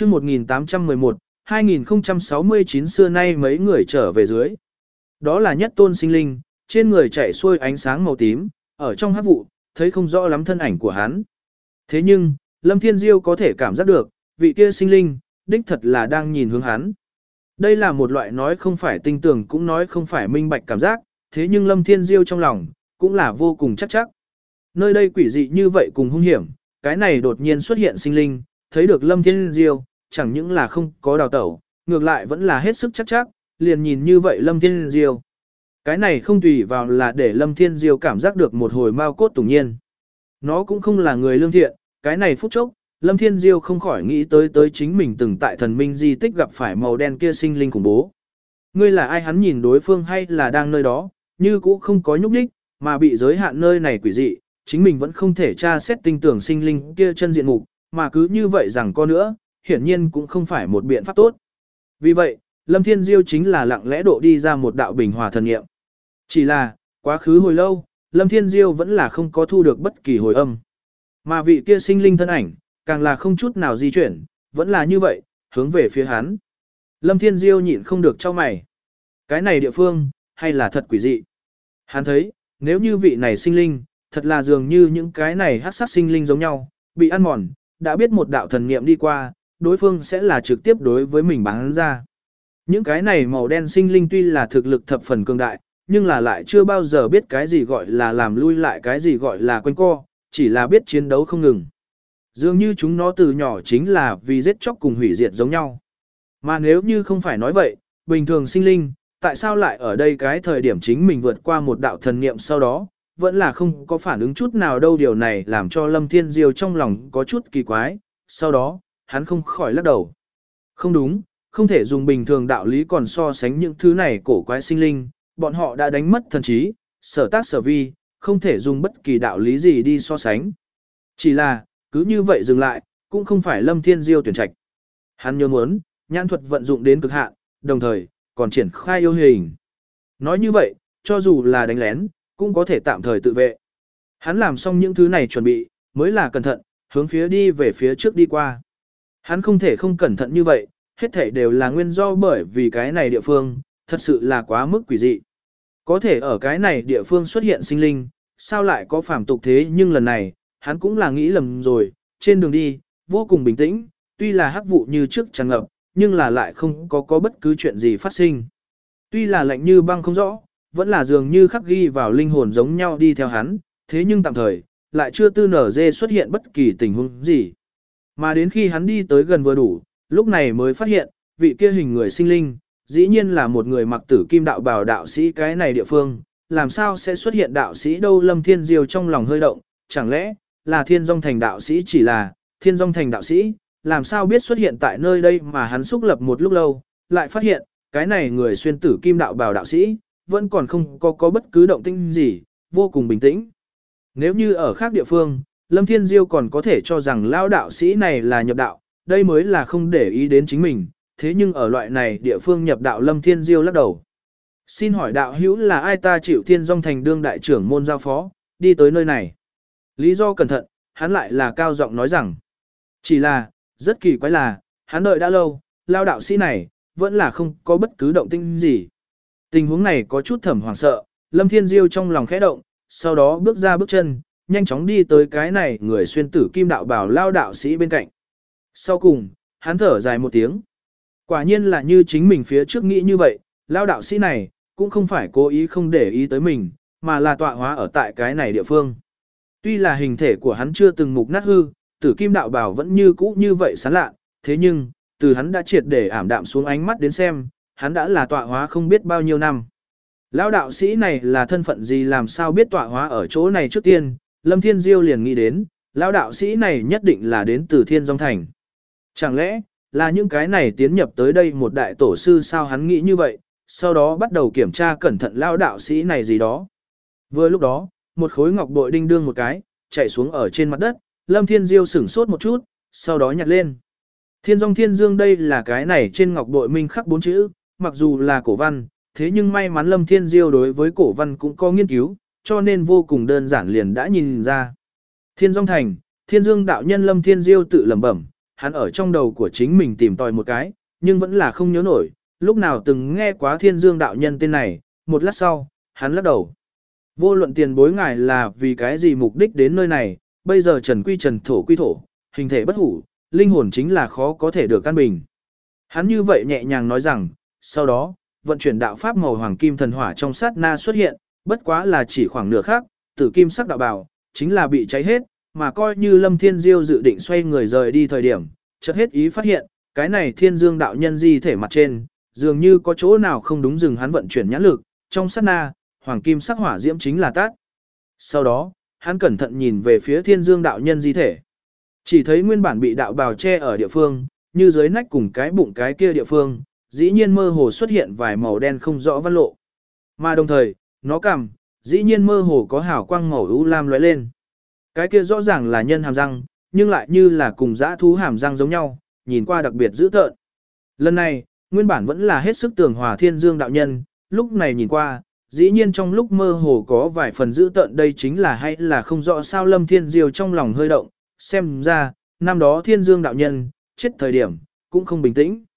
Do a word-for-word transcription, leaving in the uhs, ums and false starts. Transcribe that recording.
chương một nghìn tám trăm mười một, hai nghìn không trăm sáu mươi chín xưa nay mấy người trở về dưới. Đó là nhất tôn sinh linh, trên người chảy xuôi ánh sáng màu tím, ở trong hắc vụ, thấy không rõ lắm thân ảnh của hắn. Thế nhưng, Lâm Thiên Diêu có thể cảm giác được, vị kia sinh linh, đích thật là đang nhìn hướng hắn. Đây là một loại nói không phải tinh tưởng cũng nói không phải minh bạch cảm giác, thế nhưng Lâm Thiên Diêu trong lòng, cũng là vô cùng chắc chắc. Nơi đây quỷ dị như vậy cùng hung hiểm, cái này đột nhiên xuất hiện sinh linh, thấy được Lâm Thiên Diêu, chẳng những là không có đào tẩu, ngược lại vẫn là hết sức chắc chắc, liền nhìn như vậy Lâm Thiên Diêu. Cái này không tùy vào là để Lâm Thiên Diêu cảm giác được một hồi mau cốt tủng nhiên. Nó cũng không là người lương thiện, cái này phút chốc, Lâm Thiên Diêu không khỏi nghĩ tới tới chính mình từng tại thần minh di tích gặp phải màu đen kia sinh linh khủng bố. Ngươi là ai, hắn nhìn đối phương hay là đang nơi đó, như cũ không có nhúc nhích, mà bị giới hạn nơi này quỷ dị, chính mình vẫn không thể tra xét tinh tưởng sinh linh kia chân diện mục, mà cứ như vậy rằng có nữa, hiển nhiên cũng không phải một biện pháp tốt. Vì vậy, Lâm Thiên Diêu chính là lặng lẽ độ đi ra một đạo bình hòa thần nghiệm. Chỉ là, quá khứ hồi lâu, Lâm Thiên Diêu vẫn là không có thu được bất kỳ hồi âm. Mà vị kia sinh linh thân ảnh, càng là không chút nào di chuyển, vẫn là như vậy, hướng về phía hắn. Lâm Thiên Diêu nhịn không được trao mày. Cái này địa phương, hay là thật quỷ dị. Hắn thấy, nếu như vị này sinh linh, thật là dường như những cái này hắc sát sinh linh giống nhau, bị ăn mòn, đã biết một đạo thần niệm đi qua, đối phương sẽ là trực tiếp đối với mình bắn ra. Những cái này màu đen sinh linh tuy là thực lực thập phần cường đại, nhưng là lại chưa bao giờ biết cái gì gọi là làm lui lại, cái gì gọi là quanh co, chỉ là biết chiến đấu không ngừng. Dường như chúng nó từ nhỏ chính là vì giết chóc cùng hủy diệt giống nhau. Mà nếu như không phải nói vậy, bình thường sinh linh, tại sao lại ở đây cái thời điểm chính mình vượt qua một đạo thần niệm sau đó, vẫn là không có phản ứng chút nào đâu, điều này làm cho Lâm Thiên Diêu trong lòng có chút kỳ quái, sau đó, hắn không khỏi lắc đầu. Không đúng, không thể dùng bình thường đạo lý còn so sánh những thứ này cổ quái sinh linh, bọn họ đã đánh mất thần trí, sở tác sở vi, không thể dùng bất kỳ đạo lý gì đi so sánh. Chỉ là, cứ như vậy dừng lại, cũng không phải Lâm Thiên Diêu tuyển trạch. Hắn nhớ muốn, nhãn thuật vận dụng đến cực hạn, đồng thời, còn triển khai yêu hình. Nói như vậy, cho dù là đánh lén, cũng có thể tạm thời tự vệ. Hắn làm xong những thứ này chuẩn bị, mới là cẩn thận, hướng phía đi về phía trước đi qua. Hắn không thể không cẩn thận như vậy, hết thảy đều là nguyên do bởi vì cái này địa phương, thật sự là quá mức quỷ dị. Có thể ở cái này địa phương xuất hiện sinh linh, sao lại có phàm tục thế, nhưng lần này, hắn cũng là nghĩ lầm rồi, trên đường đi, vô cùng bình tĩnh, tuy là hắc vụ như trước tràn ngập, nhưng là lại không có có bất cứ chuyện gì phát sinh. Tuy là lạnh như băng không rõ, vẫn là dường như khắc ghi vào linh hồn giống nhau đi theo hắn, thế nhưng tạm thời, lại chưa tư nở dê xuất hiện bất kỳ tình huống gì. Mà đến khi hắn đi tới gần vừa đủ, lúc này mới phát hiện, vị kia hình người sinh linh, dĩ nhiên là một người mặc tử kim đạo bào đạo sĩ. Cái này địa phương, làm sao sẽ xuất hiện đạo sĩ đâu? Lâm Thiên Diêu trong lòng hơi động, chẳng lẽ là Thiên Dung Thành đạo sĩ? Chỉ là Thiên Dung Thành đạo sĩ, làm sao biết xuất hiện tại nơi đây? Mà hắn xúc lập một lúc lâu, lại phát hiện, cái này người xuyên tử kim đạo bào đạo sĩ, vẫn còn không có có bất cứ động tĩnh gì, vô cùng bình tĩnh. Nếu như ở khác địa phương, Lâm Thiên Diêu còn có thể cho rằng lao đạo sĩ này là nhập đạo, đây mới là không để ý đến chính mình, thế nhưng ở loại này địa phương nhập đạo, Lâm Thiên Diêu lắc đầu. Xin hỏi đạo hữu là ai? Ta chịu Thiên Dung Thành đương đại trưởng môn giao phó, đi tới nơi này. Lý do cẩn thận, hắn lại là cao giọng nói rằng. Chỉ là, rất kỳ quái là, hắn đợi đã lâu, lao đạo sĩ này, vẫn là không có bất cứ động tĩnh gì. Tình huống này có chút thầm hoảng sợ, Lâm Thiên Diêu trong lòng khẽ động, sau đó bước ra bước chân, nhanh chóng đi tới cái này người xuyên tử kim đạo bảo lao đạo sĩ bên cạnh. Sau cùng, hắn thở dài một tiếng. Quả nhiên là như chính mình phía trước nghĩ như vậy, lao đạo sĩ này, cũng không phải cố ý không để ý tới mình, mà là tọa hóa ở tại cái này địa phương. Tuy là hình thể của hắn chưa từng mục nát hư, tử kim đạo bảo vẫn như cũ như vậy sáng lạ, thế nhưng, từ hắn đã triệt để ảm đạm xuống ánh mắt đến xem, hắn đã là tọa hóa không biết bao nhiêu năm. Lão đạo sĩ này là thân phận gì, làm sao biết tọa hóa ở chỗ này? Trước tiên, Lâm Thiên Diêu liền nghĩ đến, lão đạo sĩ này nhất định là đến từ Thiên Dung Thành. Chẳng lẽ, là những cái này tiến nhập tới đây một đại tổ sư sao? Hắn nghĩ như vậy, sau đó bắt đầu kiểm tra cẩn thận lão đạo sĩ này gì đó. Vừa lúc đó, một khối ngọc bội đinh đương một cái, chạy xuống ở trên mặt đất, Lâm Thiên Diêu sửng sốt một chút, sau đó nhặt lên. Thiên Dung Thiên Dương, đây là cái này trên ngọc bội minh khắc bốn chữ, mặc dù là cổ văn, thế nhưng may mắn Lâm Thiên Diêu đối với cổ văn cũng có nghiên cứu, cho nên vô cùng đơn giản liền đã nhìn ra. Thiên Dung Thành, Thiên Dương đạo nhân. Lâm Thiên Diêu tự lẩm bẩm, hắn ở trong đầu của chính mình tìm tòi một cái, nhưng vẫn là không nhớ nổi, lúc nào từng nghe quá Thiên Dương đạo nhân tên này, một lát sau, hắn lắc đầu. Vô luận tiền bối ngài là vì cái gì mục đích đến nơi này, bây giờ trần quy trần thổ quy thổ, hình thể bất hủ, linh hồn chính là khó có thể được căn bình. Hắn như vậy nhẹ nhàng nói rằng, sau đó, vận chuyển đạo pháp màu hoàng kim thần hỏa trong sát na xuất hiện, bất quá là chỉ khoảng nửa khác, tử kim sắc đạo bào, chính là bị cháy hết, mà coi như Lâm Thiên Diêu dự định xoay người rời đi thời điểm, chợt hết ý phát hiện, cái này Thiên Dương đạo nhân di thể mặt trên, dường như có chỗ nào không đúng, dừng hắn vận chuyển nhãn lực, trong sát na, hoàng kim sắc hỏa diễm chính là tát. Sau đó, hắn cẩn thận nhìn về phía Thiên Dương đạo nhân di thể. Chỉ thấy nguyên bản bị đạo bào che ở địa phương, như dưới nách cùng cái bụng cái kia địa phương, dĩ nhiên mơ hồ xuất hiện vài màu đen không rõ văn lộ. Mà đồng thời, nó cằm, dĩ nhiên mơ hồ có hào quang màu u lam lóe lên. Cái kia rõ ràng là nhân hàm răng, nhưng lại như là cùng dã thú hàm răng giống nhau, nhìn qua đặc biệt dữ tợn. Lần này, nguyên bản vẫn là hết sức tường hòa Thiên Dương đạo nhân, lúc này nhìn qua, dĩ nhiên trong lúc mơ hồ có vài phần dữ tợn, đây chính là hay là không rõ sao Lâm Thiên Diêu trong lòng hơi động, xem ra, năm đó Thiên Dương đạo nhân, chết thời điểm, cũng không bình tĩnh.